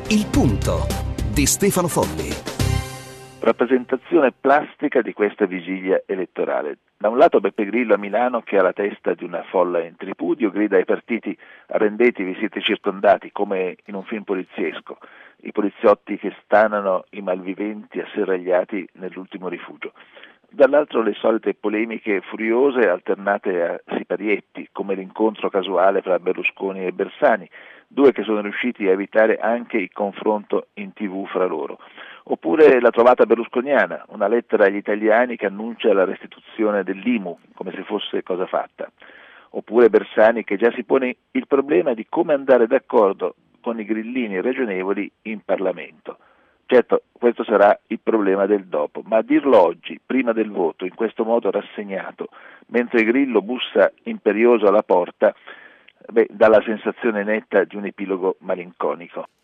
Il punto di Stefano Folli. Rappresentazione plastica di questa vigilia elettorale. Da un lato Beppe Grillo a Milano, che alla testa di una folla in tripudio grida ai partiti: arrendetevi, siete circondati, come in un film poliziesco, i poliziotti che stanano i malviventi asserragliati nell'ultimo rifugio. Dall'altro le solite polemiche furiose alternate a siparietti, come l'incontro casuale fra Berlusconi e Bersani, due che sono riusciti a evitare anche il confronto in TV fra loro. Oppure la trovata berlusconiana, una lettera agli italiani che annuncia la restituzione dell'IMU, come se fosse cosa fatta. Oppure Bersani che già si pone il problema di come andare d'accordo con i grillini ragionevoli in Parlamento. Certo, questo sarà il problema del dopo, ma a dirlo oggi, prima del voto, in questo modo rassegnato, mentre Grillo bussa imperioso alla porta, dà la sensazione netta di un epilogo malinconico.